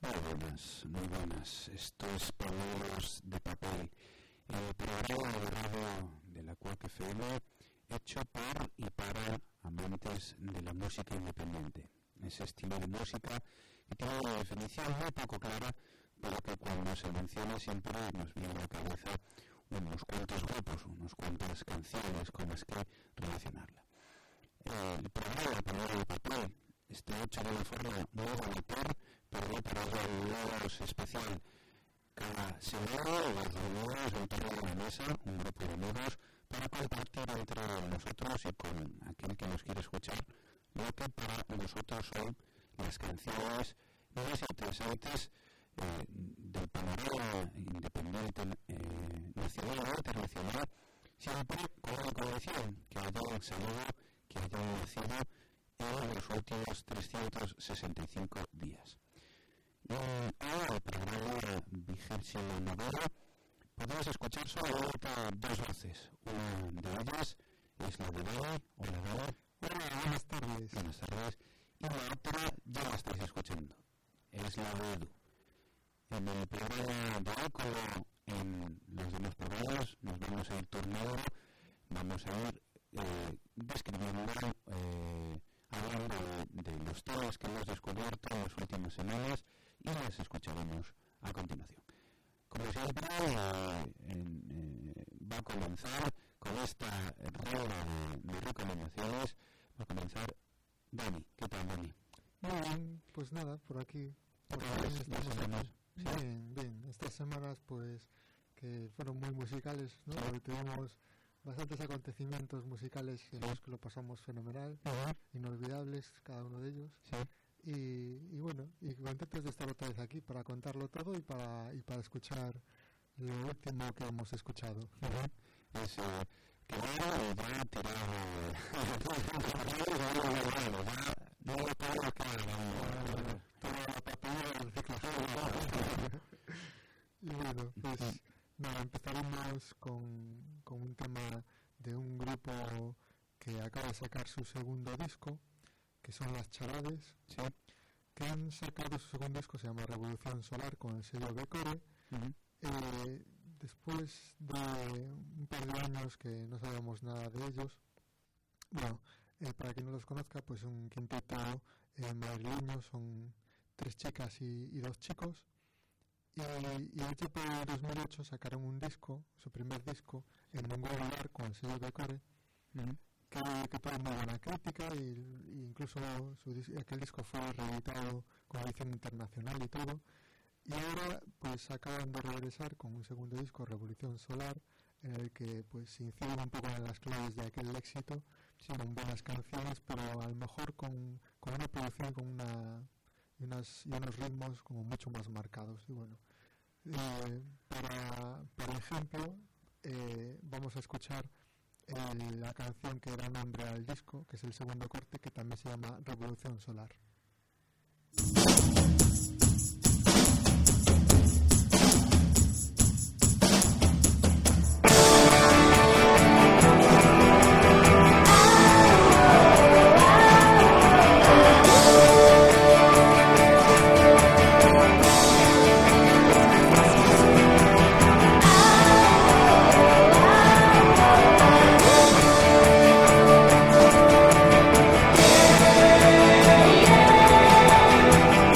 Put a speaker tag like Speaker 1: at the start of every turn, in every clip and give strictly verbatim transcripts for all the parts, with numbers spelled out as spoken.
Speaker 1: buenas, muy buenas. Esto es Pañuelos de Papel, el programa de radio de la Quack F M hecho por y para amantes de la música independiente. Ese estilo de música que tiene una definición muy poco clara, pero que cuando se menciona siempre nos viene a la cabeza unos cuantos grupos, unas cuantas canciones con las que relacionarla. El programa de Pañuelos de Papel está hecho de una forma muy amateur, pero hoy para ello es especial. Cada semana nos reunimos en torno de una mesa, un grupo de amigos, para compartir entre nosotros y con aquel que nos quiere escuchar lo que para nosotros son las canciones más interesantes eh, del panorama independiente eh, nacional e internacional, siempre con la condición que hayan salido, que hayan nacido en los últimos trescientos sesenta y cinco días. Y ahora el programa vigésimo noveno podemos escuchar solamente dos voces. Una de ellas es la de Dani. Hola Dani.
Speaker 2: Hola, buenas tardes.
Speaker 1: Buenas tardes. Y la otra ya la estáis escuchando. Es la de Edu. En el programa de hoy, como en los demás programas, nos vamos a ir turnando, vamos a ir eh, describiendo, eh, hablando de, de los temas que hemos descubierto en las últimas semanas y las escucharemos a continuación. Como siempre, eh, en, eh, va a comenzar con esta ronda de, de recomendaciones. Va a comenzar Dani. ¿Qué tal, Dani?
Speaker 2: Muy bien, pues nada, por aquí. Por
Speaker 1: ¿Qué
Speaker 2: aquí
Speaker 1: tal las semanas?
Speaker 2: ¿Sí? Bien, bien. Estas semanas, pues, que fueron muy musicales, ¿no?
Speaker 1: Sí.
Speaker 2: Porque tuvimos bastantes acontecimientos musicales en
Speaker 1: Sí.
Speaker 2: los que lo pasamos fenomenal,
Speaker 1: Uh-huh.
Speaker 2: inolvidables cada uno de ellos.
Speaker 1: Sí.
Speaker 2: Y, y bueno, y contentos de estar otra vez aquí para contarlo todo y para y para escuchar lo último que hemos escuchado.
Speaker 1: Uh-huh. Es eh, que bueno, ya tirado ya no me puedo quedar
Speaker 2: Toda la papelera del reciclaje. Y bueno, pues nada, empezaremos con, con un tema de un grupo que acaba de sacar su segundo disco, que son Las Charades,
Speaker 1: sí,
Speaker 2: que han sacado su segundo disco, se llama Revolución Solar, con el sello Becore.
Speaker 1: uh-huh.
Speaker 2: Eh, después de un par de años que no sabíamos nada de ellos, bueno, eh, para quien no los conozca, pues un quinteto eh, madrileño, son tres chicas y, y dos chicos, y, y el tipo de dos mil ocho sacaron un disco, su primer disco, en Ningún Lugar, con el sello Becore,
Speaker 1: Uh-huh.
Speaker 2: que, que tuvo muy buena crítica, y, y incluso su, aquel disco fue reeditado con edición internacional y todo. Y ahora pues acaban de regresar con un segundo disco, Revolución Solar, en el que pues se inciden un poco en las claves de aquel éxito, sí, con buenas canciones, pero a lo mejor con, con una producción, con una y, unas, y unos ritmos como mucho más marcados. Y bueno, eh, para, por ejemplo, eh, vamos a escuchar eh, la canción que da nombre al disco, que es el segundo corte, que también se llama Revolución Solar.
Speaker 3: Yeah.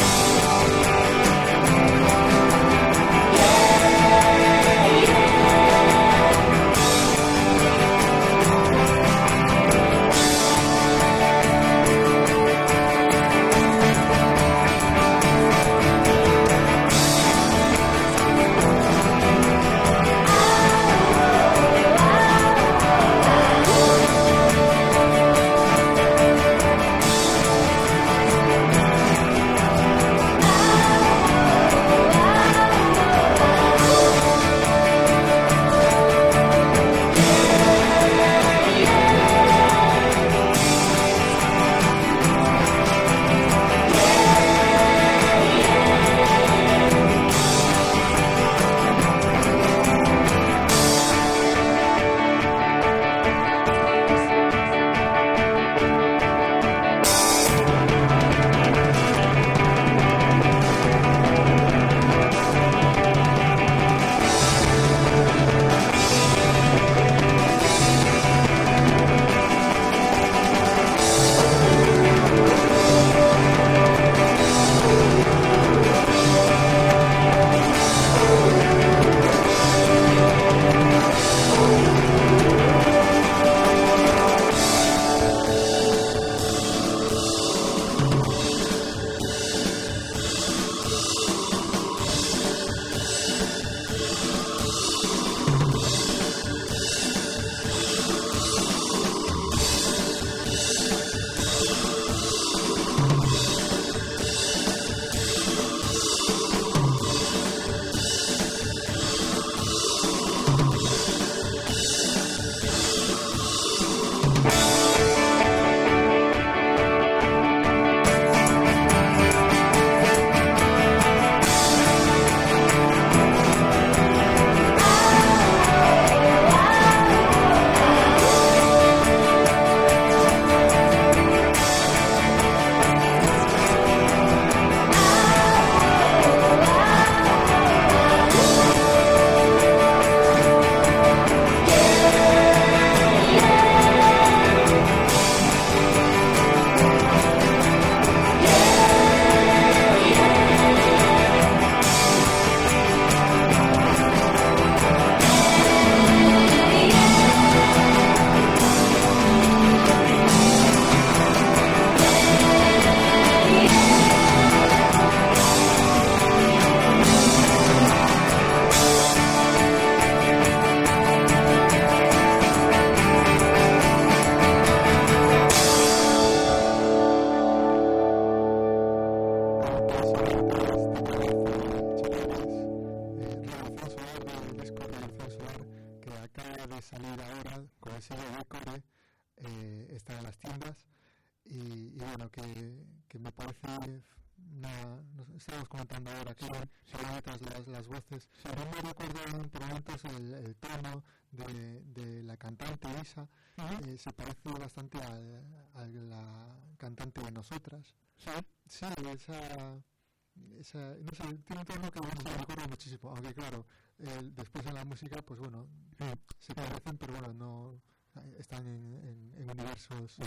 Speaker 2: sello Decore eh, está en las tiendas y, y bueno, que, que me parece una, nos estamos comentando ahora que son bonitas las, las voces. Sí. No me recuerdo por momentos el, el tono de, de la cantante Isa, uh-huh. eh, se parece bastante a, a la cantante de Nosotras.
Speaker 1: Sí,
Speaker 2: sí, esa, esa no sé, tiene un tono que bueno, me recuerda muchísimo, aunque claro, eh, después en la música, pues bueno, sí. se parecen, pero bueno, no están en, en, en universos sí,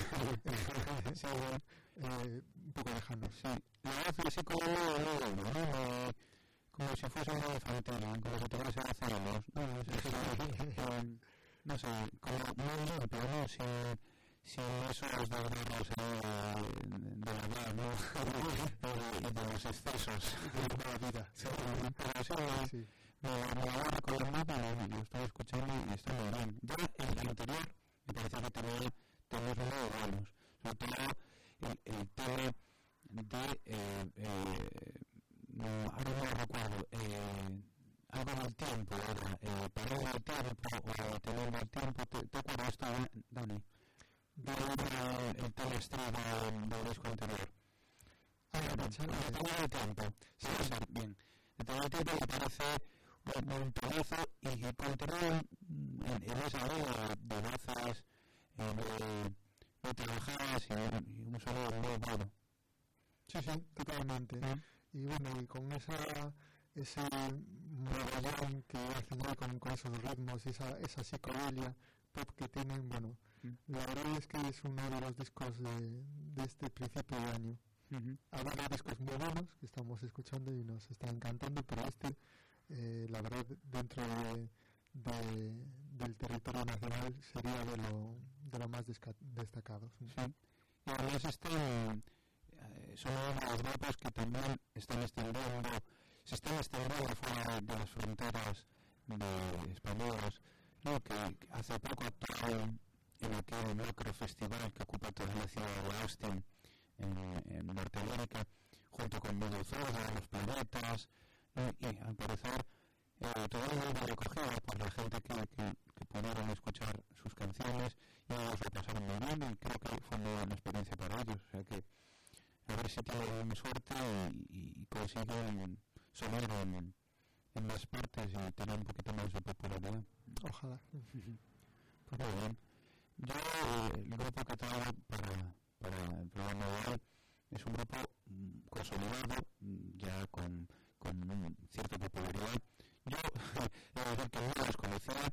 Speaker 2: eh, un poco lejanos.
Speaker 1: Sí, la voz así como, como, como si fuese una infantil, como si tuviese doce años. No, no sé, no sé, como muy limpio, ¿no? Sin, sin esos desgarros eh, de la edad, ¿no? Y de los excesos de la vida. Sí, pero sí, sí. Me voy recordando, pero lo estoy escuchando y está muy bien. Ya en el anterior me parece que tenía temas muy buenos, sobre todo el, el tema de, eh, eh, no, ahora no lo recuerdo, eh, algo del tiempo, ahora, eh, parar el tiempo o teniendo el tiempo, ¿te, te acuerdas esto, Dani? De el, el tema estrella del disco anterior. Ah, el tema del tiempo, sí, sí, bien. El tema del tiempo me parece un, un temazo y que continúa en, en esa línea de voces eh, muy, muy trabajadas y, y un sonido muy bueno.
Speaker 2: Sí, sí, totalmente. ¿Mm? Y bueno, y con esa ese modellón que hacen ahí con, con esos ritmos y esa, esa psicodelia pop que tienen, bueno, ¿Mm? La verdad es que es uno de los discos de, de este principio de año. Uh-huh. Habrá discos muy buenos que estamos escuchando y nos está encantando, pero este, eh, la verdad, dentro de, de, del territorio nacional sería de lo, de lo más desca- destacado. ¿Sí?
Speaker 1: Sí. Y además están, eh, son uno de los grupos que también están extendiendo, se están extendiendo fuera de las fronteras de españolas, ¿no? Que hace poco actuaron en aquel macro festival que ocupa toda la ciudad de Austin, en, en Norteamérica, junto con Medio Zoda, Los Planetas, ¿no? Y al parecer eh, todavía no muy recogida por la gente que, que, que pudieron escuchar sus canciones y ellos lo pasaron muy bien y creo que fue una buena experiencia para ellos, o sea que a ver si tienen suerte y, y consiguen sonar en, en más partes y tener un poquito más de popularidad.
Speaker 2: Ojalá.
Speaker 1: Pues muy bien. Yo, eh, el grupo que traigo para, para el programa de hoy es un grupo mm, consolidado, ya con, con mm, cierta popularidad. Yo, he de decir que no los conocía,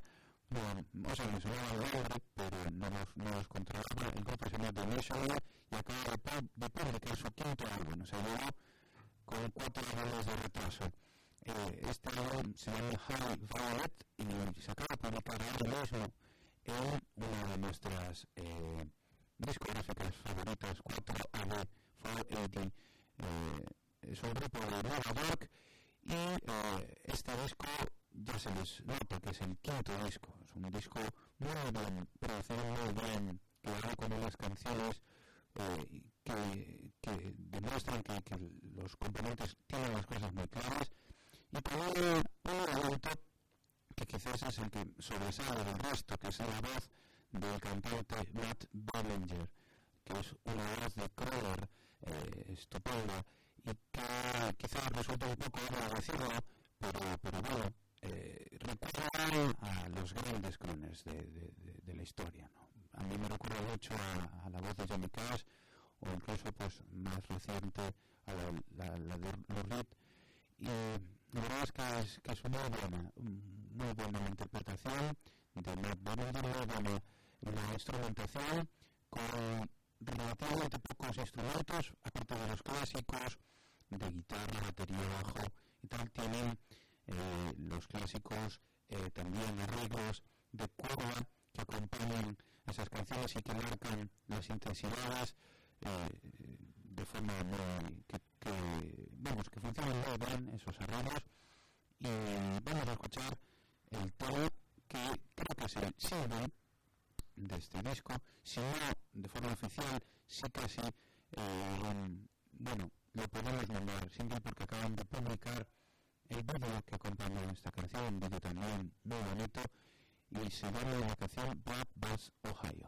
Speaker 1: no, o sea, me sonaba el nombre, pero no los, no los controlaba. El grupo se llama The National y acaba de, de publicar su quinto álbum, o sea, llegó con cuatro álbumes de retraso. Eh, este álbum se llama High Violet y se acaba de publicar ahora mismo en una de nuestras eh, discográficas favoritas, cuatro A B cuatrocientos ochenta. Eh, es un grupo de Nueva York y eh, este disco ya se les nota que es el quinto disco. Es un disco muy bien producido, muy bien creado, con unas canciones eh, que, que demuestran que, que los componentes tienen las cosas muy claras y con un, un elemento que quizás es el que sobresale del resto, que es la voz del cantante Matt Berninger, que es una voz de crooner eh, estupenda y que quizás resulta un poco obvio decirlo, pero, pero bueno, eh, recuerda a los grandes crooners de, de, de, de la historia, ¿no? A mí me recuerda mucho a, a la voz de Johnny Cash o incluso pues más reciente a la, la, la de Lou Reed. Y la verdad es que es, que es muy buena, muy buena interpretación de Matt Berninger, muy buena la instrumentación, con relativamente pocos instrumentos, aparte de los clásicos de guitarra, batería, bajo y tal, tienen eh, los clásicos eh, también arreglos de cuerda que acompañan esas canciones y que marcan las intensidades eh, de forma muy que, que vamos que funcionan muy bien esos arreglos. Y vamos a escuchar el tema que creo que es el single de este disco, si no de forma oficial, sí casi eh, um, bueno, lo podemos nombrar single porque acaban de publicar el vídeo que acompaña esta canción, un vídeo también muy bonito, y y se llama la canción Black Bass Ohio.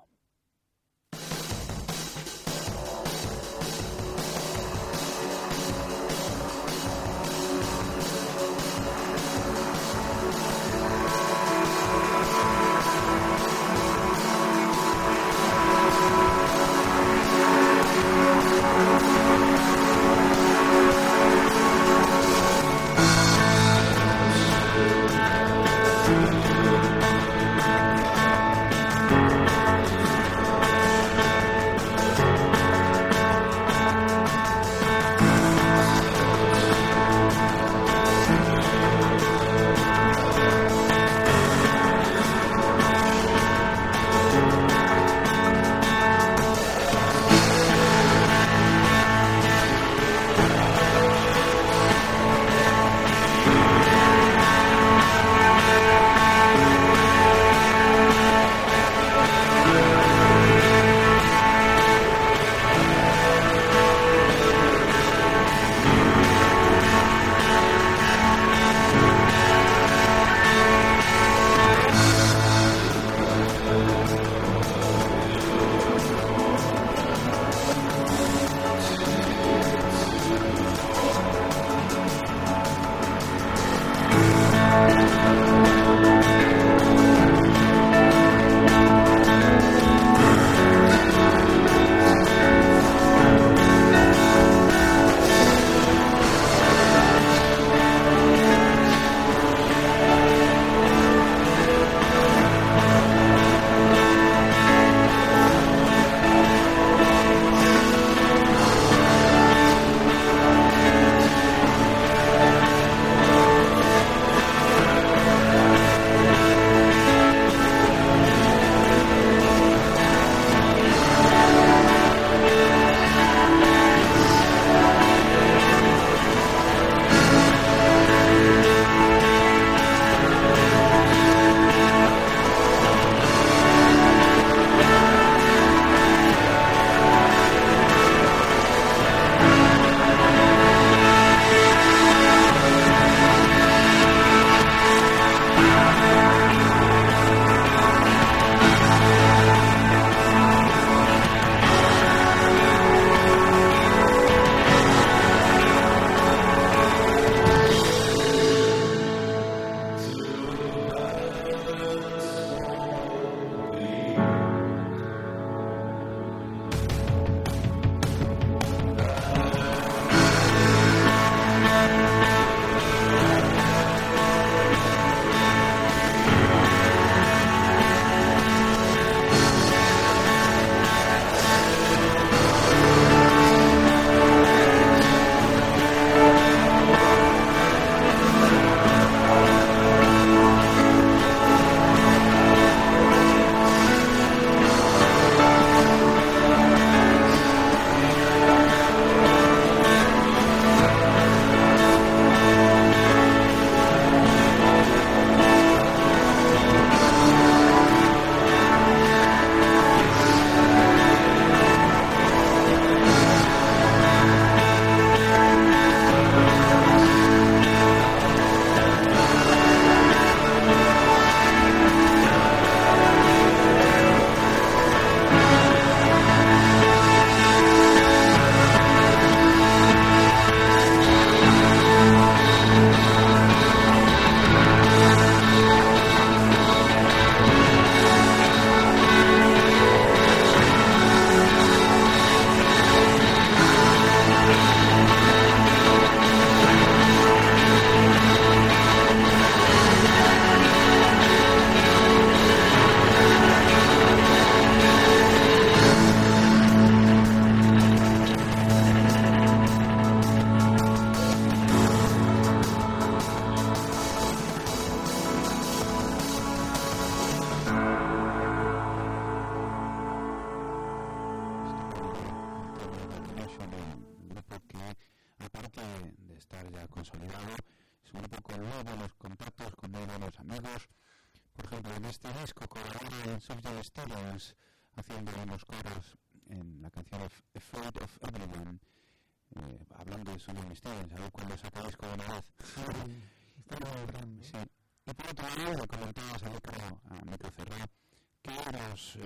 Speaker 1: consolidado, es un grupo con muy buenos contactos, con muy buenos amigos. Por ejemplo, en este disco colabora en Subject Stevens haciendo unos coros en la canción Afraid of Everyone, eh, hablando de Sufjan Stevens, a ver cuándo saca disco de una vez.
Speaker 2: Sí, está muy grande.
Speaker 1: Sí. Y por otro lado, le comentabas al micro, a micro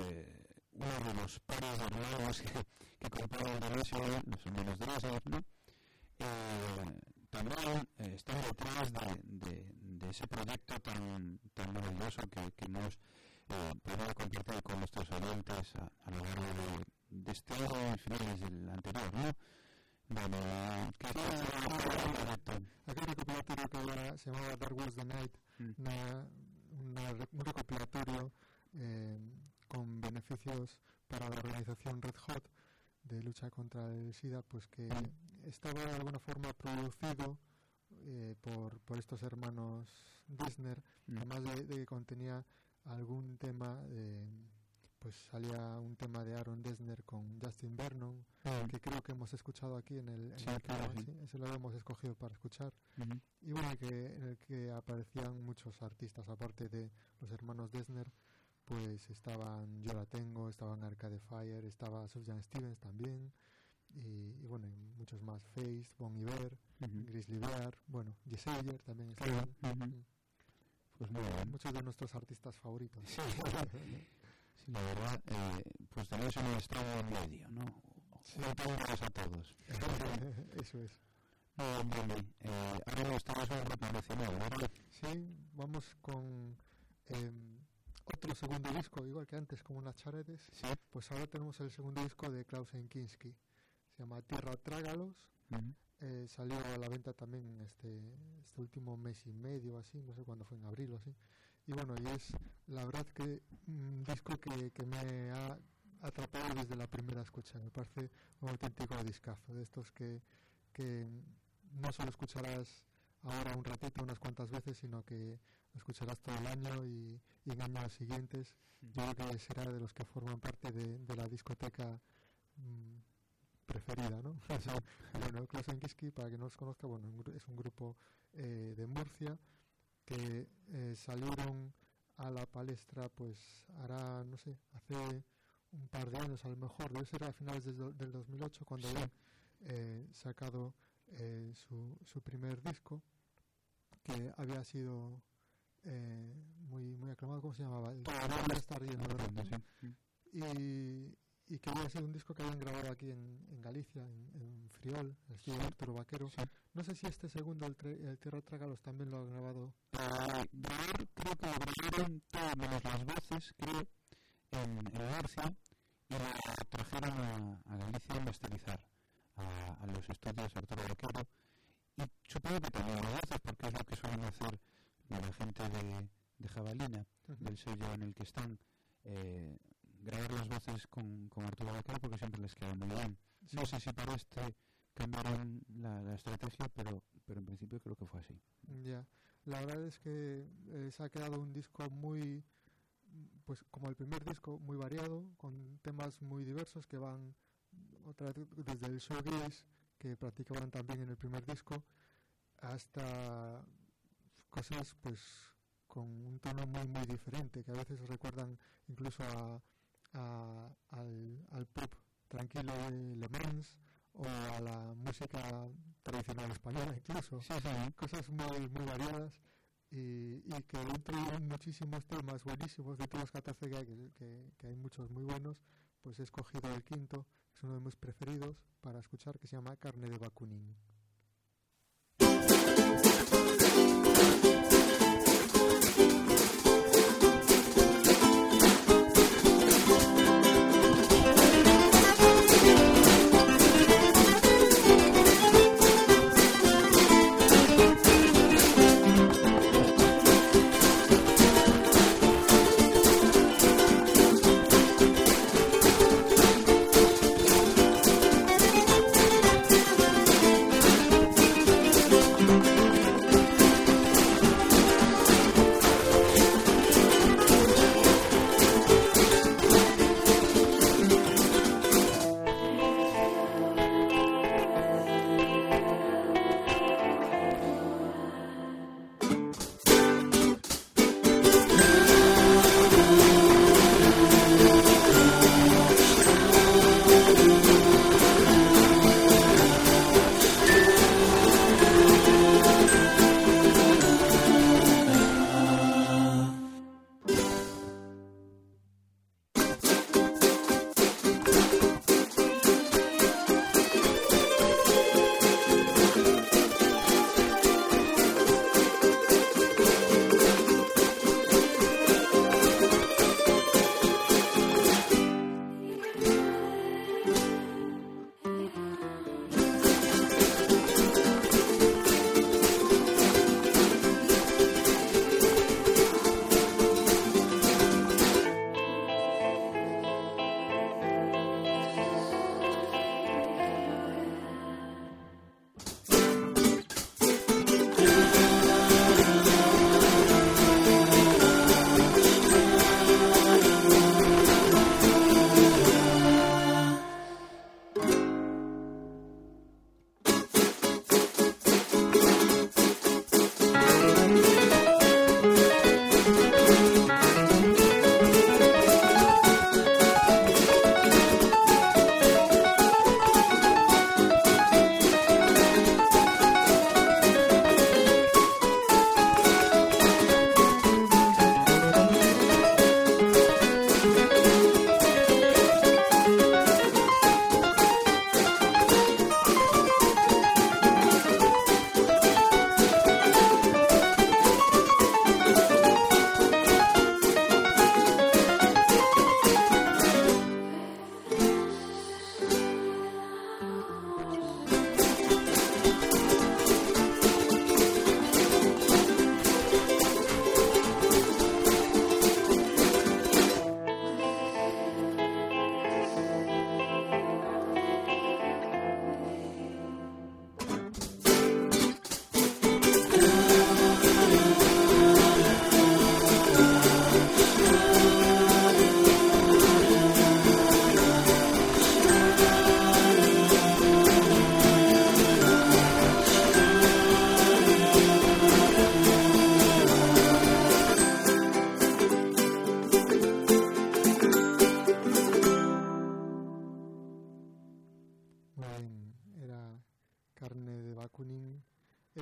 Speaker 1: eh, uno de los pares de hermanos que, que componen Dimension, los hermanos Dresner, ¿no? Eh, también eh, están detrás de, de, de ese proyecto tan, tan maravilloso que, que hemos eh, podido compartir con nuestros oyentes a, a lo largo de, de este año y finales del anterior, ¿no? Bueno, ¿qué es el proyecto?
Speaker 2: Aquel recopilatorio que ahora se llamaba Dark Was the Night, mm. una, una, un recopilatorio eh, con beneficios para la organización Red Hot de lucha contra el SIDA, pues que mm. estaba de alguna forma producido eh, por, por estos hermanos Dresner, mm. además de, de que contenía algún tema, eh, pues salía un tema de Aaron Dresner con Justin Vernon, mm. que creo que hemos escuchado aquí en el, en
Speaker 1: sí,
Speaker 2: el
Speaker 1: claro,
Speaker 2: que,
Speaker 1: sí.
Speaker 2: sí, ese lo hemos escogido para escuchar,
Speaker 1: mm-hmm.
Speaker 2: y bueno, que, en el que aparecían muchos artistas, aparte de los hermanos Dresner, pues estaban Yo La Tengo, estaban Arcade Fire, estaba Sufjan Stevens también, y, y bueno, y muchos más, Face, Bon Iver, mm-hmm. Grizzly Bear, bueno, Jesayer también estaban.
Speaker 1: Mm-hmm. Pues muy bien.
Speaker 2: Muchos de nuestros artistas favoritos.
Speaker 1: Sí, sí, la verdad, eh, pues tenemos un estado en medio, ¿no? Sí. Juntándonos a todos.
Speaker 2: Eso es.
Speaker 1: Muy bien, bien. Eh, ahora nos estamos en un grupo nacional, ¿verdad?
Speaker 2: Sí, vamos con eh, otro segundo disco, igual que antes, como unas charetes.
Speaker 1: Sí.
Speaker 2: Pues ahora tenemos el segundo disco de Klaus Kinski. Se llama Tierra Trágalos.
Speaker 1: Uh-huh.
Speaker 2: Eh, salió a la venta también este, este último mes y medio, así, no sé cuándo fue, en abril o así. Y bueno, y es la verdad que un disco que, que me ha atrapado desde la primera escucha. Me parece un auténtico discazo, de estos que, que no solo escucharás ahora un ratito, unas cuantas veces, sino que lo escucharás todo el año y, y en años siguientes. Yo creo que será de los que forman parte de, de la discoteca mmm, preferida, ¿no? O sea, bueno, Klaus Kinski, para que no os conozca, bueno, es un grupo eh, de Murcia que eh, salieron a la palestra, pues hará, no sé, hace un par de años a lo mejor, debe ser a finales de, del dos mil ocho, cuando sí. habían eh, sacado eh, su, su primer disco, que había sido eh, muy muy aclamado. ¿Cómo se llamaba? El Todavía está riendo, ¿verdad? Sí. Y, y que había sido un disco que habían grabado aquí en, en Galicia, en, en Friol, el estudio de Arturo Vaquero. Sí. No sé si este segundo, el, tre, el Tierra Trágalos, también lo han grabado.
Speaker 1: Uh, grabar, creo que lo grabaron todo menos las voces, creo, en, en Murcia, y lo trajeron a, a Galicia a masterizar a, a los estudios Arturo Vaquero. Y supongo que también las voces, porque es lo que suelen hacer la gente de, de Jabalina, uh-huh. del sello en el que están. Eh, grabar las voces con, con Arturo Vaquero, porque siempre les queda muy bien. Sí. No sé si para este cambiaron la, la estrategia, pero, pero en principio creo que fue así.
Speaker 2: Ya, yeah. La verdad es que eh, se ha quedado un disco muy, pues como el primer disco, muy variado, con temas muy diversos que van otra vez desde el showgaze, que practicaban también en el primer disco, hasta cosas pues con un tono muy muy diferente, que a veces recuerdan incluso a A, al, al pop tranquilo de Le Mans o a la música tradicional española incluso,
Speaker 1: sí, sí.
Speaker 2: Cosas muy muy variadas y, y que dentro de muchísimos temas buenísimos, de todos los catorce que hay, que, que, que hay muchos muy buenos, pues he escogido el quinto, que es uno de mis preferidos para escuchar, que se llama Carne de Bakunin.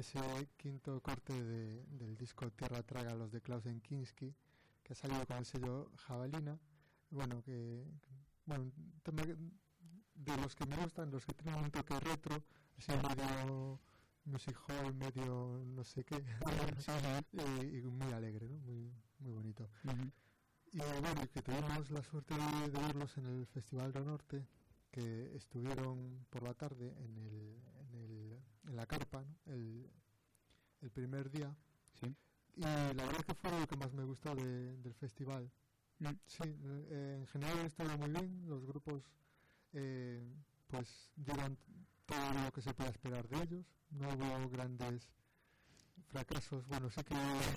Speaker 2: ese quinto corte de, del disco Tierra Traga los de Klaus Kinski, que ha salido con el sello Jabalina. Bueno, que bueno, tema de los que me gustan, los que tienen un toque retro, así medio music hall, medio no sé qué, y, y muy alegre, ¿no? Muy, muy bonito. Uh-huh. Y bueno, que tuvimos la suerte de, de verlos en el Festival del Norte, que estuvieron por la tarde en el en, el, en la carpa, ¿no? el, el primer día.
Speaker 1: Sí.
Speaker 2: Y la verdad que fue lo que más me gustó de, del festival. Mm. Sí, eh, en general estuvo muy bien, los grupos eh, pues dieron todo lo que se puede esperar de ellos, no hubo grandes fracasos, bueno, sí que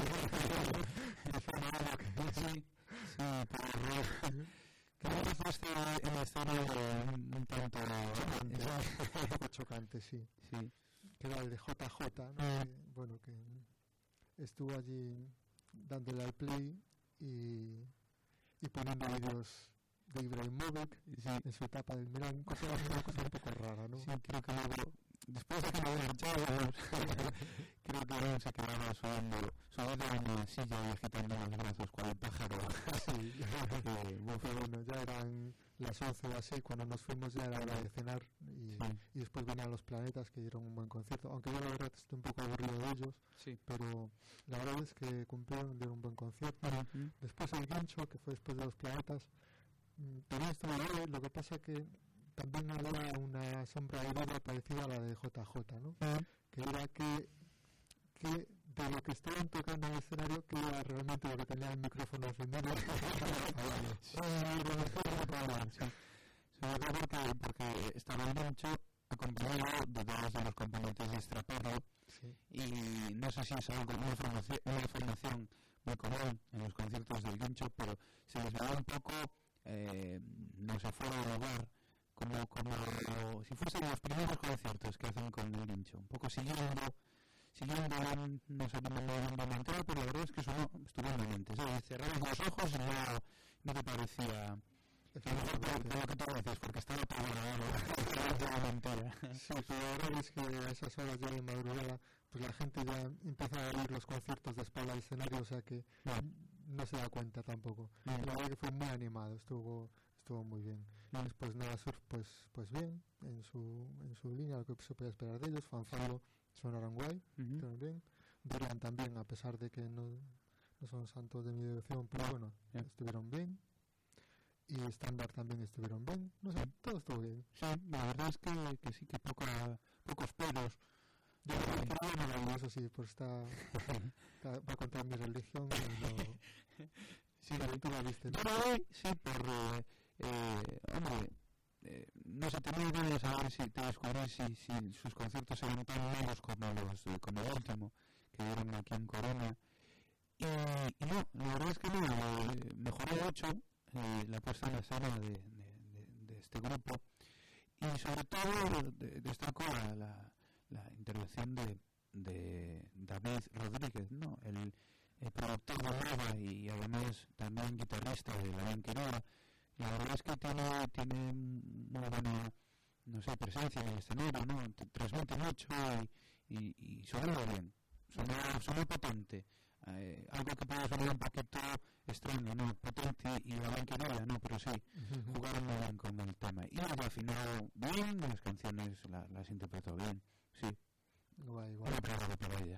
Speaker 1: sí, sí, pero creo que fuiste en la escena un tanto
Speaker 2: chocante, un poco chocante, sí,
Speaker 1: sí,
Speaker 2: que era el de J J, ¿no? Mm. Que, bueno, que estuvo allí dándole al play y, y poniendo vídeos de Ibrahimovic, sí, en su etapa del Milán, cosa, una cosa un poco rara, ¿no?
Speaker 1: Sí, creo que luego, después de que lo enganchaba, creo que luego se quedaba subiendo, subiendo en la silla y agitando los brazos cual el pájaro.
Speaker 2: Sí, eh, bueno, ya eran las once o así, cuando nos fuimos ya era hora de cenar y, sí, y después venían Los Planetas, que dieron un buen concierto, aunque yo la verdad estoy un poco aburrido de ellos,
Speaker 1: sí,
Speaker 2: pero la verdad es que cumplieron, dieron un buen concierto. Uh-huh. Después el Guincho, que fue después de Los Planetas, también estuvo bien, lo que pasa que también había una sombra de duda parecida a la de J J, ¿no? Uh-huh. Que era que, que de lo que estaban tocando en el escenario, que era realmente lo que tenía el micrófono encendido.
Speaker 1: Sí, sobre todo porque, porque estaba el Guincho acompañado de dos de los componentes de Estraparro, sí, y no sé si es algo, una formación, una formación muy común en los conciertos del Guincho, pero se les veía un poco, eh, no se fuera de lugar, como, como si fuesen los primeros conciertos que hacen con el Guincho, un poco siguiendo, siguiendo, no sé cómo lo van a entrar, pero la verdad es que sonó estupendamente, ¿sabes? Cerrabas los ojos y no, no te parecía... Es que mejor por, por lo que tú dices, porque estaba todo la mentira.
Speaker 2: Sí, pero la verdad es que a esas horas ya de madrugada, pues la gente ya empieza a oír los conciertos de espalda al escenario, o sea que no, no se da cuenta tampoco. No. La verdad que fue muy animado, estuvo estuvo muy bien. No. Después Nada Surf, pues pues bien, en su en su línea, lo que se podía esperar de ellos. Fanfaro sonaron guay, uh-huh, también. Dorian también, a pesar de que no, no son santos de mi devoción, pero bueno, yeah, estuvieron bien. Y estándar también estuvieron bien, no sé, todo estuvo bien.
Speaker 1: Sí, la verdad es que, que sí, que poca, pocos pelos.
Speaker 2: Yo creo que era maravilloso, sí, pues está, está para contar mi religión. No, sí, tú la viste, ¿no?
Speaker 1: Yo la vi, sí, por, eh, eh, hombre, eh, no sé, tenía ganas de saber si te descubrí si, si sus conciertos eran tan malos como los eh, como el último que dieron aquí en Corona. Y, y no, la verdad es que no, eh, mejoró mucho. Eh, la puesta en la escena de, de, de, de este grupo, y sobre todo de, destaco la, la, la intervención de, de David Rodríguez, ¿no? el, el productor de Nova y además también guitarrista de La Bien Querida. La verdad es que tiene, tiene muy buena, no sé, presencia en el escenario, ¿no? Transmite mucho y, y, y suena bien, suena, suena potente. Eh, algo que puede sonar un poquito extraño, ¿no? Potente y La Bien Querida, ¿no? Pero sí, uh-huh, jugaron muy bien con el tema. Y al final, bien, las canciones la, las interpretó bien, sí.
Speaker 2: Guay, guay.
Speaker 1: Un aplauso para ella.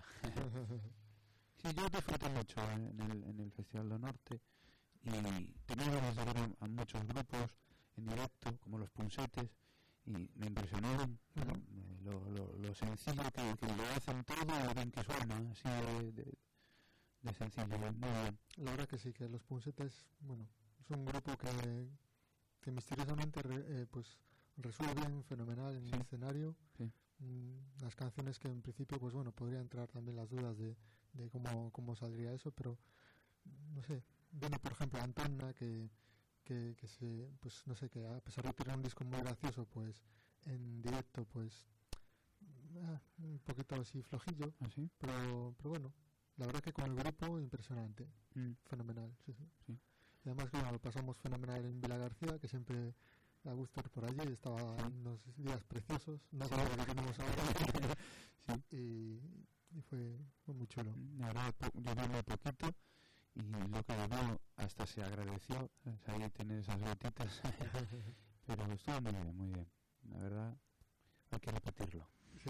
Speaker 1: Sí, yo disfruté mucho en el, en el Festival del Norte y tenía ganas de ver a, a muchos grupos en directo, como los Punsetes, y me impresionaron, uh-huh, ¿no? lo, lo, lo sencillo que, que lo hacen todo y lo bien que suena, así de... de de sencillo, muy bien.
Speaker 2: La verdad que sí, que los Punsetes, bueno, es un grupo que, que misteriosamente re, eh, pues resuelven fenomenal en, sí, el escenario.
Speaker 1: Sí.
Speaker 2: Mm, las canciones que en principio, pues bueno, podría entrar también las dudas de, de cómo, cómo saldría eso, pero no sé, viene por ejemplo Antonna, que, que, que se, pues no sé, que a pesar de tener un disco muy gracioso, pues en directo, pues ah, un poquito así flojillo,
Speaker 1: ¿ah, sí?
Speaker 2: pero, pero bueno. La verdad que con el grupo impresionante, mm, fenomenal, sí, sí,
Speaker 1: sí.
Speaker 2: Y además que bueno, lo pasamos fenomenal en Vila García, que siempre da gusto ir por allí, estaba, sí, unos días preciosos, no como lo que tenemos ahora, sí, y, y fue, fue muy chulo.
Speaker 1: La verdad, llovió muy poquito y lo que llovió hasta se agradeció. Ahí tiene esas gotitas. Pero estuvo muy bien, muy bien. La verdad, hay que repetirlo.
Speaker 2: Sí.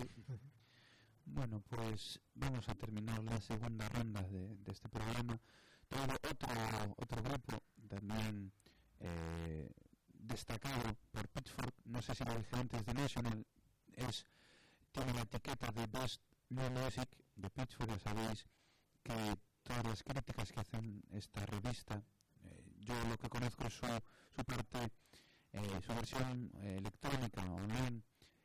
Speaker 1: Bueno, pues vamos a terminar la segunda ronda de, de este programa. Traigo otro, otro grupo también eh, destacado por Pitchfork. No sé si lo dije antes, The National es, tiene la etiqueta de Best New Music de Pitchfork. Ya sabéis que todas las críticas que hacen esta revista, eh, yo lo que conozco es su, su parte, eh, su versión eh, electrónica online.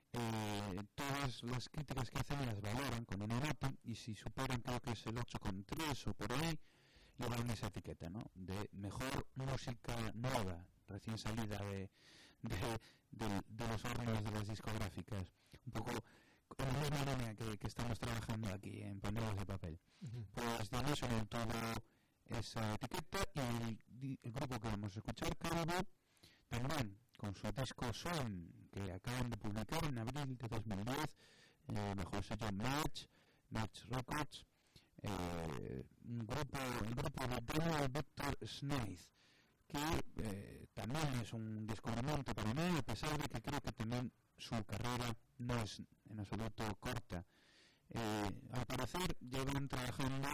Speaker 1: Eh, todas las críticas que hacen las valoran con una nota y si superan, creo que es el ocho coma tres o por ahí, le dan esa etiqueta, ¿no? De mejor música nueva, recién salida de, de, de, de los hornos de las discográficas. Un poco en la misma línea que, que estamos trabajando aquí en Paneles de Papel. Uh-huh. Pues The National tuvo esa etiqueta y el, el grupo que vamos a escuchar, Caribou, también con su disco Swim, que acaban de publicar en abril de dos mil diez, eh, bajo el sello Match, Match Records, eh, un grupo, el grupo de Daniel Victor Snaith, que eh, también es un descubrimiento para mí, a pesar de que creo que también su carrera no es en absoluto corta. Eh, al parecer llevan trabajando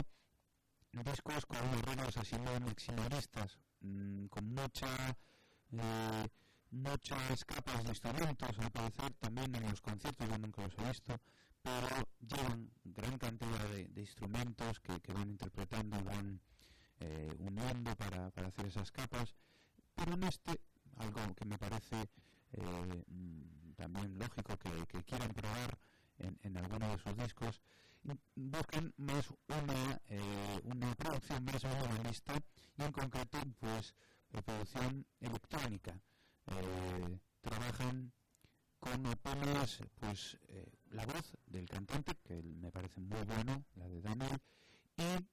Speaker 1: discos con arreglos así muy maximalistas, mmm, con mucha... Eh, muchas capas de instrumentos, al parecer también en los conciertos, yo nunca los he visto, pero llevan gran cantidad de, de instrumentos que, que van interpretando y van eh, uniendo para, para hacer esas capas, pero en este, algo que me parece eh, también lógico que, que quieran probar en, en alguno de sus discos, buscan más una, eh, una producción más minimalista y en concreto pues la producción electrónica. Eh, trabajan con apenas pues eh, la voz del cantante, que me parece muy bueno, la de Daniel, y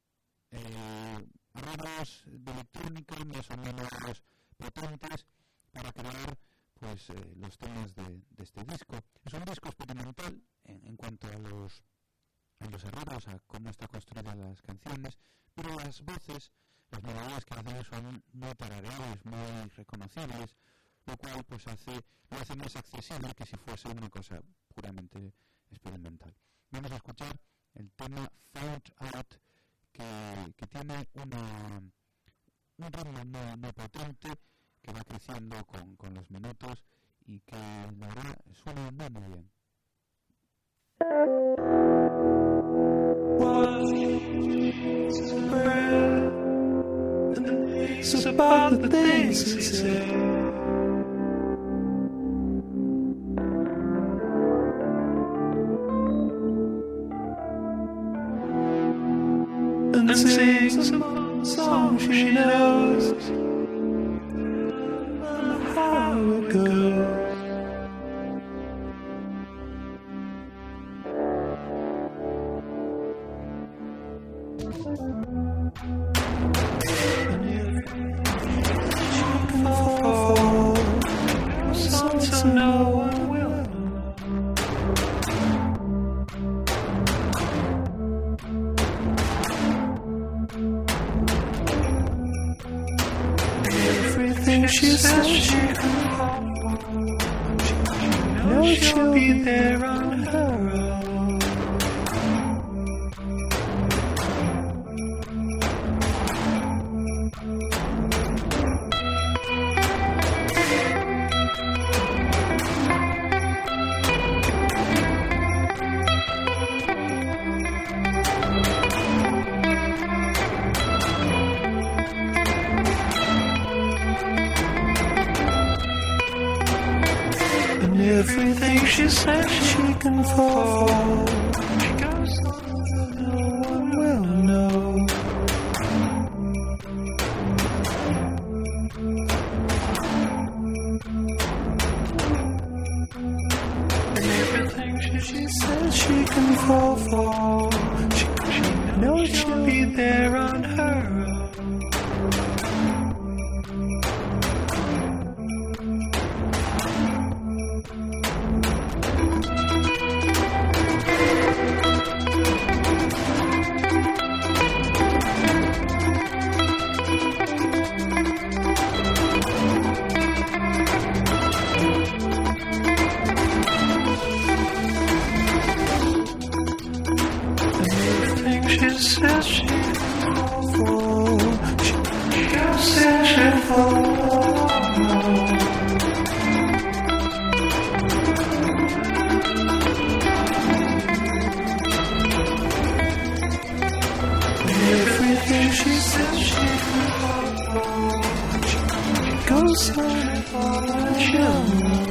Speaker 1: eh, arreglos de electrónica más o menos potentes para crear pues eh, los temas de, de este disco. Es un disco experimental en, en cuanto a los a los arreglos, a cómo está construidas las canciones, pero las voces, las melodías que hacen son muy tarareables, muy reconocibles, lo cual pues hace, lo hace más accesible que si fuese una cosa puramente experimental. Vamos a escuchar el tema Found Out, que, que tiene una, un ritmo muy, muy potente, que va creciendo con, con los minutos y que la verdad suena muy muy bien.
Speaker 3: It's about the things he said. And sings a song she knows, and how it goes. So no one will everything she says she knows she'll be there on her own. Everything she says she can fall for. She goes on, no one will know. And everything she, she says she can fall for. She, she knows she'll be there on her own. says she can fall. She says she'll fall. Everything she says she can fall. She goes on and on and she'll.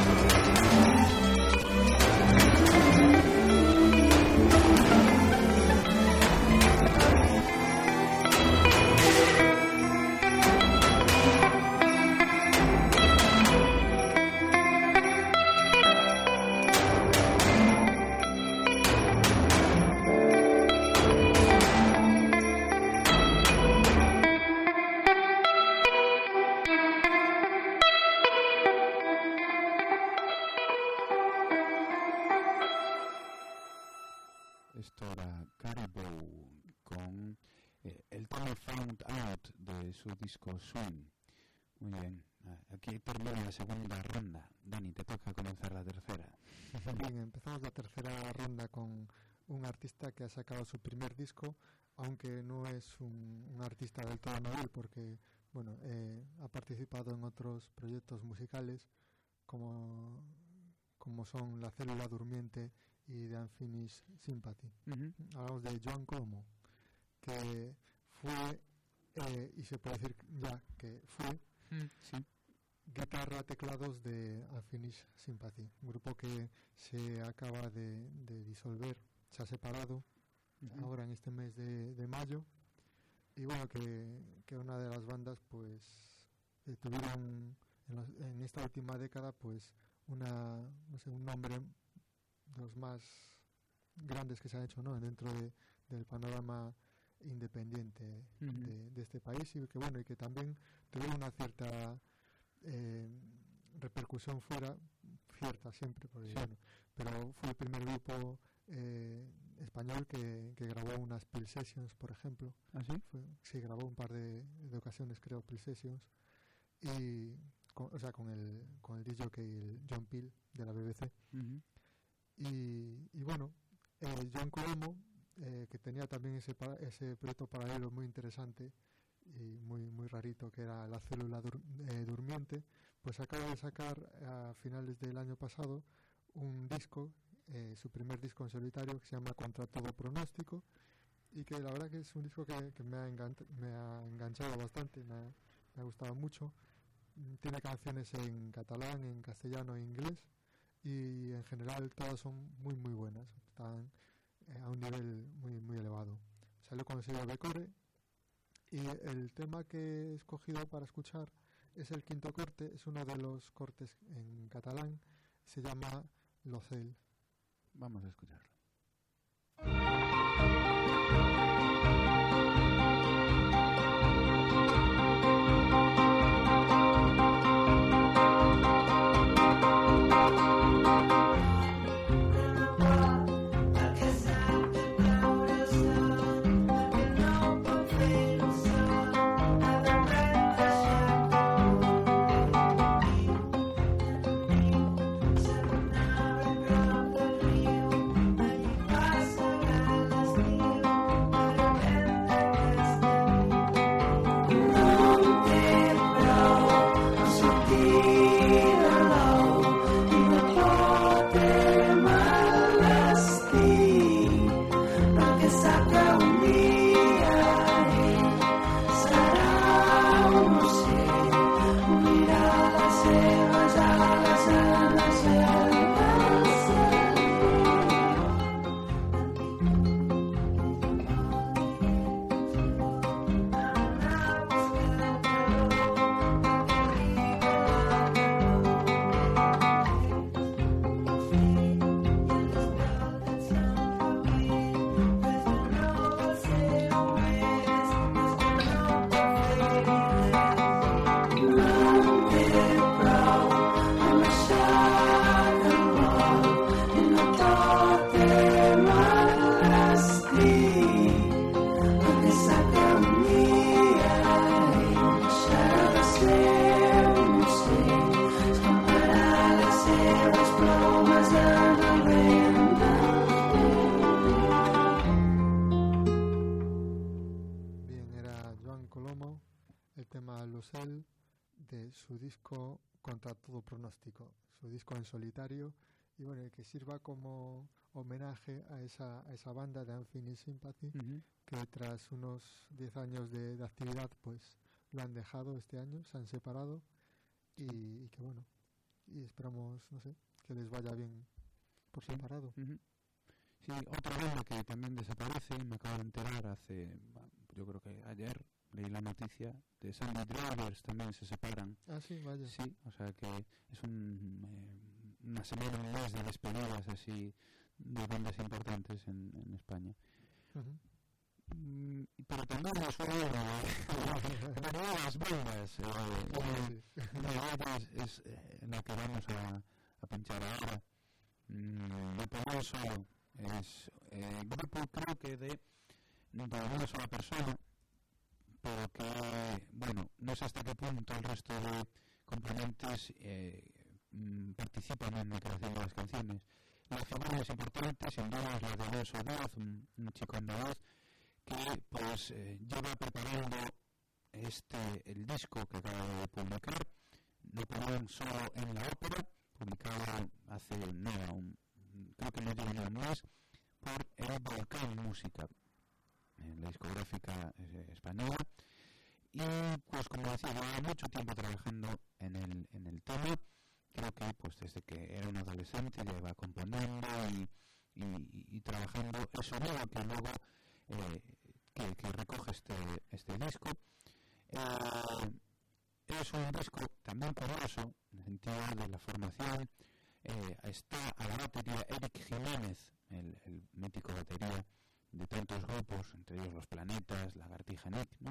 Speaker 1: Esto era Caribou con eh, el tema Found Out de su disco Swing. Muy bien, aquí termina la segunda ronda. Dani, te toca comenzar la tercera.
Speaker 2: Bien, empezamos la tercera ronda con un artista que ha sacado su primer disco, aunque no es un, un artista del todo novel, porque bueno, eh, ha participado en otros proyectos musicales como, como son La Célula Durmiente y The Unfinished Sympathy. Uh-huh. Hablamos de Joan Colomo, que fue, eh, y se puede decir ya que fue, uh-huh. sí, guitarra, teclados de Unfinished Sympathy, un grupo que se acaba de, de disolver, se ha separado uh-huh. ahora en este mes de, de mayo, y bueno, que, que una de las bandas pues eh, tuvieron en, los, en esta última década pues una, no sé, un nombre de los más grandes que se han hecho, ¿no?, dentro de, del panorama independiente uh-huh. de, de este país, y que bueno, y que también tuvieron una cierta eh, repercusión fuera, cierta siempre, porque, sí. bueno, pero fue el primer grupo eh, español que, que grabó unas Peel Sessions, por ejemplo.
Speaker 1: ¿Ah, sí?
Speaker 2: Fue, sí, grabó un par de, de ocasiones, creo, Peel Sessions, y con, o sea, con el con el D J el John Peel de la B B C. Uh-huh. Y, y bueno, eh, Joan Colomo, eh, que tenía también ese pa- ese proyecto paralelo muy interesante y muy muy rarito, que era La Célula dur- eh, Durmiente, pues acaba de sacar a finales del año pasado un disco, eh, su primer disco en solitario, que se llama Contra Todo Pronóstico, y que la verdad que es un disco que, que me, ha engant- me ha enganchado bastante, me ha, me ha gustado mucho. Tiene canciones en catalán, en castellano e inglés, y en general todas son muy muy buenas, están eh, a un nivel muy muy elevado. Salió con el sello Becore, y el tema que he escogido para escuchar es el quinto corte, es uno de los cortes en catalán, se llama L'Ocell.
Speaker 1: Vamos a escucharlo.
Speaker 4: Thank you.
Speaker 2: Colosel de su disco Contra todo pronóstico, su disco en solitario, y bueno, que sirva como homenaje a esa, a esa banda de Unfinished Sympathy, uh-huh. que tras unos diez años de, de actividad pues lo han dejado este año, se han separado, y, y que bueno, y esperamos, no sé, que les vaya bien por separado.
Speaker 1: Uh-huh. Sí, otra banda que también desaparece, me acabo de enterar hace, yo creo que ayer leí la noticia, de Sunday Drivers también se separan.
Speaker 2: Ah, sí, vaya.
Speaker 1: Sí, o sea que es un, eh, una semana más de despedidas así de bandas importantes en, en España. Uh-huh. Mm, pero también me suena de nuevas bandas. Eh, una de ellas es eh, la que vamos a, a pinchar ahora. Mm, de Poder Solo. Es eh, grupo, creo que de, de una sola persona, pero que, bueno, no sé hasta qué punto el resto de componentes eh, mm, participan en la creación de las canciones. La figura es importante, sin duda, es la de Alonso Díaz, un, un chico andaluz que pues eh, lleva preparando este el disco que acaba de publicar. Lo ponían solo en la ópera, publicado hace nada, un creo que no lleva ni un mes, por el Volcán Música, en la discográfica eh, española. Y pues como decía, lleva mucho tiempo trabajando en el, en el tema. Creo que pues desde que era un adolescente lleva componiendo y, y, y trabajando el sonido que luego eh, que, que recoge este, este disco. Eh, es un disco también curioso, en el sentido de la formación. Eh, está a la batería Eric Jiménez, el, el mítico batería de tantos grupos, entre ellos Los Planetas, Lagartija Nick, ¿no?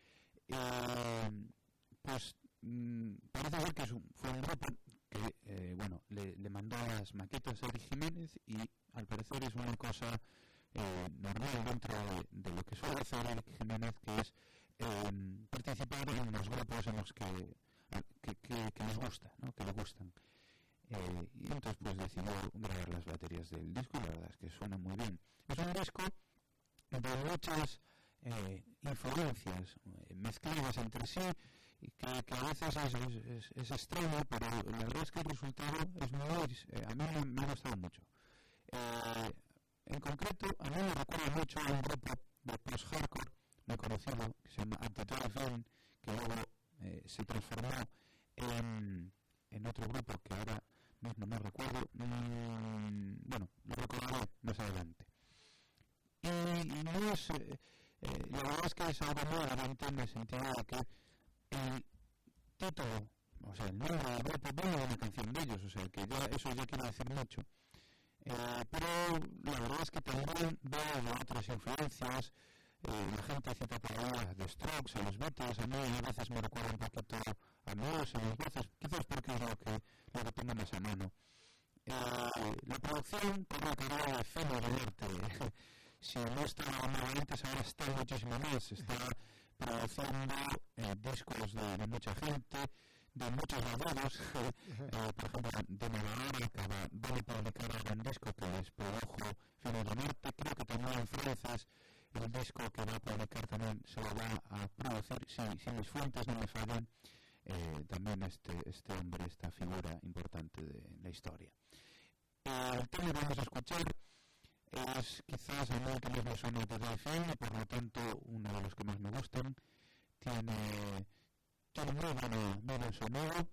Speaker 1: Eh, pues mm, parece ser que es un, fue un grupo que, eh, bueno, le, le mandó las maquetas a Eric Jiménez y al parecer es una cosa eh, normal dentro de, de lo que suele hacer Eric Jiménez, que es eh, participar en los grupos en los que, que, que, que nos gusta, ¿no? Que le gustan. Eh, y entonces pues decidió grabar las baterías del disco y la verdad es que suena muy bien. Es un disco de muchas eh, influencias eh, mezcladas entre sí y que, que a veces es, es, es, es extraño, pero la verdad es que el resultado es muy, eh, a mí me, me ha gustado mucho. Eh, en concreto, a mí me recuerda mucho a un grupo de post-hardcore muy conocido que se llama At the Drive-In, que luego eh, se transformó en, en otro grupo que ahora mismo no recuerdo, mmm, bueno, lo recordaré más adelante. Y, y no es, eh, eh, la verdad es que es algo muy elegante en el sentido de que el título, o sea, el nombre del grupo viene de una canción de ellos, o sea, que ya, eso ya quiere decir mucho. Eh, pero la verdad es que también veo de otras influencias, eh, la gente cita por ahí a The Strokes, a los Beatles, a mí a veces me recuerda un poquito a Muse, a las voces, quizás porque es lo que, lo que tengo más a mano. Eh, la producción corre a cargo de Feno del Arte. Si no estaba antes, ahora está muchísimo más. Está produciendo eh, discos de, de mucha gente, de muchos grabados. eh, por ejemplo, de Navarra acaba de publicar un disco que les produjo Feno del Arte. Creo que también en francés el disco que va a publicar también se lo va a producir, si, si mis fuentes no me fallan. Eh, también este, este hombre, esta figura importante de la historia. Eh, el tema que vamos a escuchar es quizás a mí que más me suena de Drive-In y por lo tanto uno de los que más me gustan. Tiene, tiene muy buen, muy buen sonido,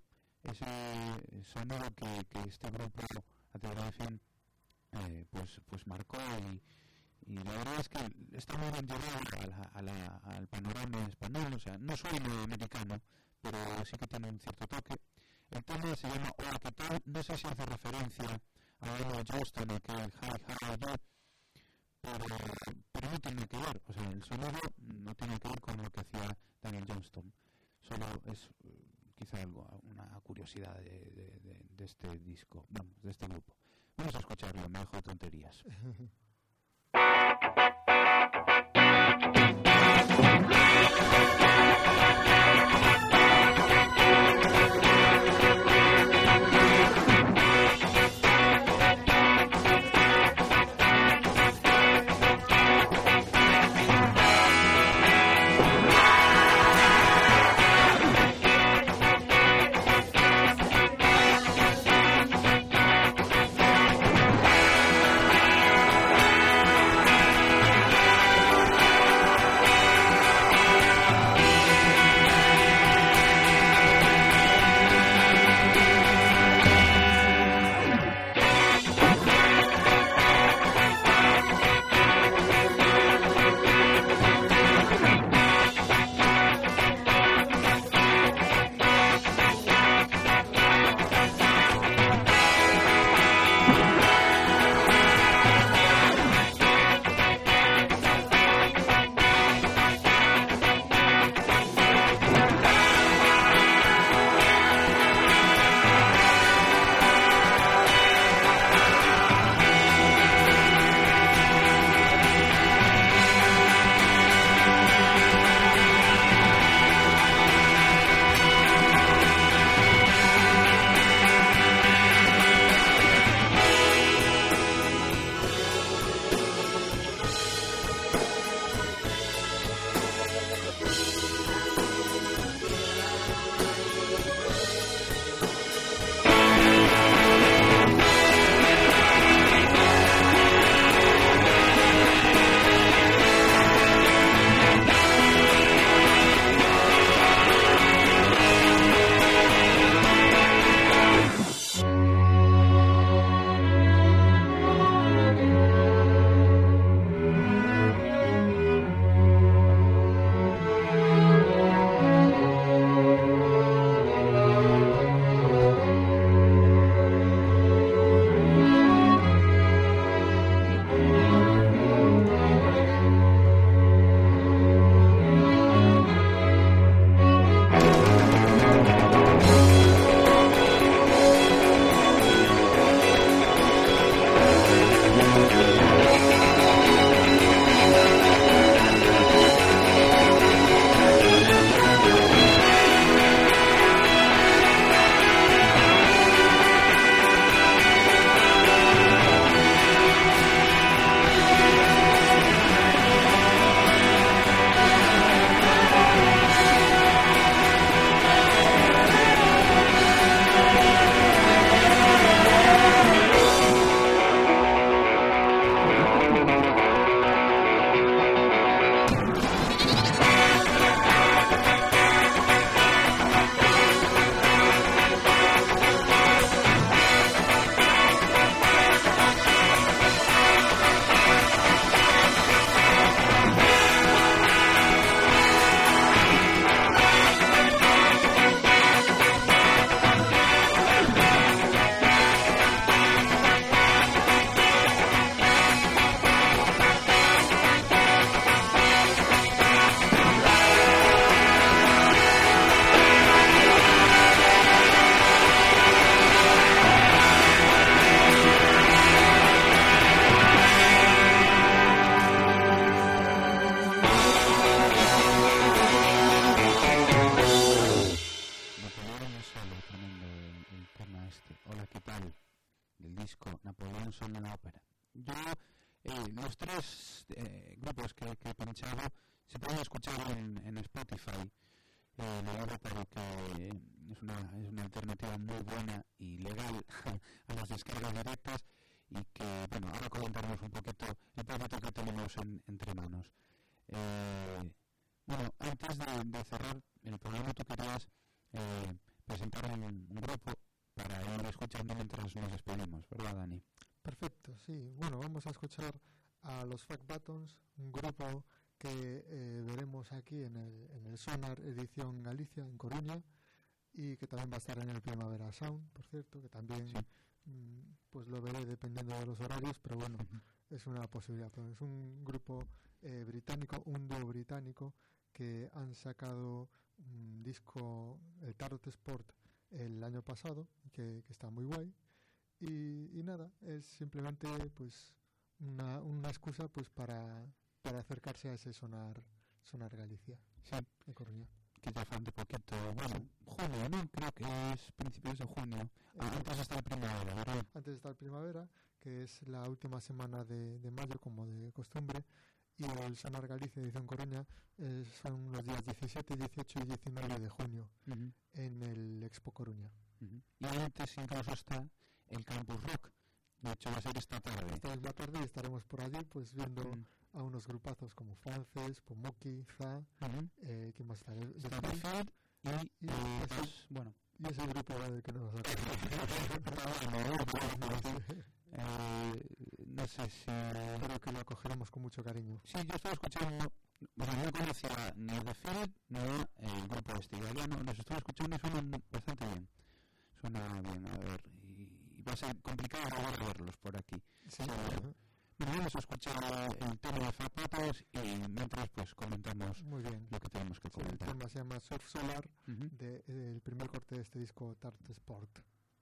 Speaker 1: ese sonido que, que este grupo a Drive-In eh, pues, pues marcó y, y la verdad es que está muy bien llevado a la, a la, al panorama español, o sea, no soy americano, pero sí que tiene un cierto toque. El tema se llama Hola, ¿qué tal? No sé si hace referencia a Daniel Johnston, aquel Hi, How Are You, pero, pero no tiene que ver, o sea, el sonido no tiene que ver con lo que hacía Daniel Johnston, solo es uh, quizá algo, una curiosidad de, de, de, de este disco, bueno, de este grupo. Vamos a escucharlo, me dejo de tonterías. se pueden escuchar en, en Spotify. Eh, lo digo porque es una, es una alternativa muy buena y legal a las descargas directas, y que, bueno, ahora comentaremos un poquito el proyecto que tenemos en, entre manos. Eh, bueno, antes de, de cerrar el programa, tú querías eh, presentar un, un grupo para ir escuchando mientras nos despedimos, ¿verdad, Dani?
Speaker 2: Perfecto, sí. Bueno, vamos a escuchar a los Fat Buttons, un grupo que eh, veremos aquí en el, en el Sonar Edición Galicia, en Coruña, y que también va a estar en el Primavera Sound, por cierto, que también sí. mm, pues lo veré dependiendo de los horarios, pero bueno, uh-huh. es una posibilidad. Pero es un grupo eh, británico, un dúo británico, que han sacado un disco, el Tarot Sport, el año pasado, que, que está muy guay, y, y nada, es simplemente pues una, una excusa pues para, para acercarse a ese sonar sonar Galicia,
Speaker 1: sí,
Speaker 2: de Coruña.
Speaker 1: Que ya falta poquito, bueno, junio, ¿no? Creo que es principios de junio. Eh, ah, antes está el primavera, ¿verdad?
Speaker 2: Antes está el primavera, que es la última semana de, de mayo, como de costumbre, y el Sonar Galicia Edición Coruña eh, son los días diecisiete, dieciocho y diecinueve de junio, uh-huh. en el Expo Coruña.
Speaker 1: Uh-huh. Y antes incluso está el Campus Rock. De hecho, va a ser esta tarde.
Speaker 2: Esta es la tarde y estaremos por allí pues viendo uh-huh. a unos grupazos como Frances, Pomoki, Za, uh-huh. eh, ¿quién más está?
Speaker 1: Está The Fed y, y, y, ese, pues, bueno.
Speaker 2: y ese grupo del que no nos
Speaker 1: eh, no sé si...
Speaker 2: Creo que lo acogeremos con mucho cariño.
Speaker 1: Sí, yo estaba escuchando, bueno, no conocía ni The Fed ni el grupo este italiano, los estuve escuchando y suenan bastante bien. Suena bien, a ver, y va a ser complicado volver a verlos por aquí.
Speaker 2: Sí,
Speaker 1: sí,
Speaker 2: uh-huh.
Speaker 1: Bueno, vamos a escuchar el tema de Fat Buttons y mientras pues comentamos
Speaker 2: muy bien.
Speaker 1: Lo que tenemos que comentar.
Speaker 2: Sí, el tema se llama Surf Solar, uh-huh. de, de, el primer corte de este disco Tarot Sport.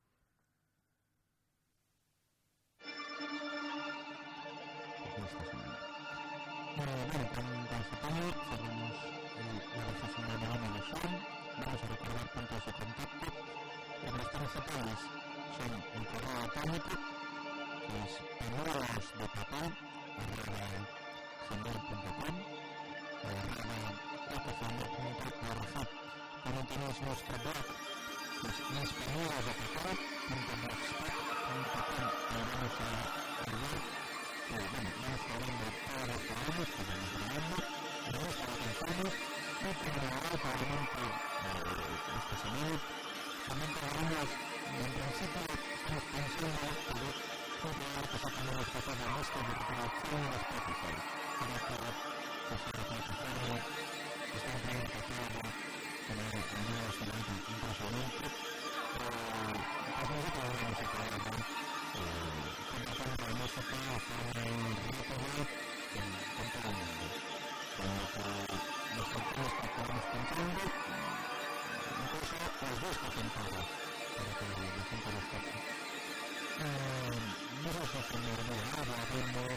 Speaker 1: Bueno, bueno, con, con este tema cerramos eh, la reflexión de Milano de Sol. Vamos a recordar puntos de contacto. Eh, nuestras receptores son el correo electrónico, que es pañuelos de papel arroba gmail punto com o arroba cuacfm punto org. También tenemos nuestro blog, que es españuelos de papel punto blogspot punto com. Ahí vamos a ver que, bueno, vamos hablando de todos los programas que vamos grabando, de nuestras canciones, y programar probablemente eh, esta semana. También programamos, en principio, estamos pensando en un programa que sacamos los pasos de nuestra reproducción en Spotify, para que pues, la plataforma está implementada con algunos elementos impresionantes. Pues nosotros vamos a programar contratando la música de forma rápida con, con todo el mundo. Con lo que los canciones que estamos pensando, incluso los discos enteros, para que la gente los escuche. Eh, no sé si se me olvida algo, hablamos...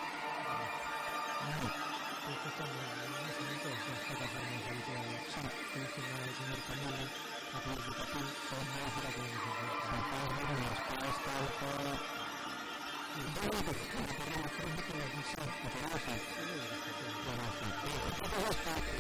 Speaker 1: No.
Speaker 2: Pues estamos en ese momento, las plataformas habituales. Sí. Que es el señor Camilo, a través de papel, son más de la que nos encontramos.
Speaker 1: Entonces, bueno, después todo... Bueno, pues, por la frente de la visión, por eso, bueno, sí, entonces,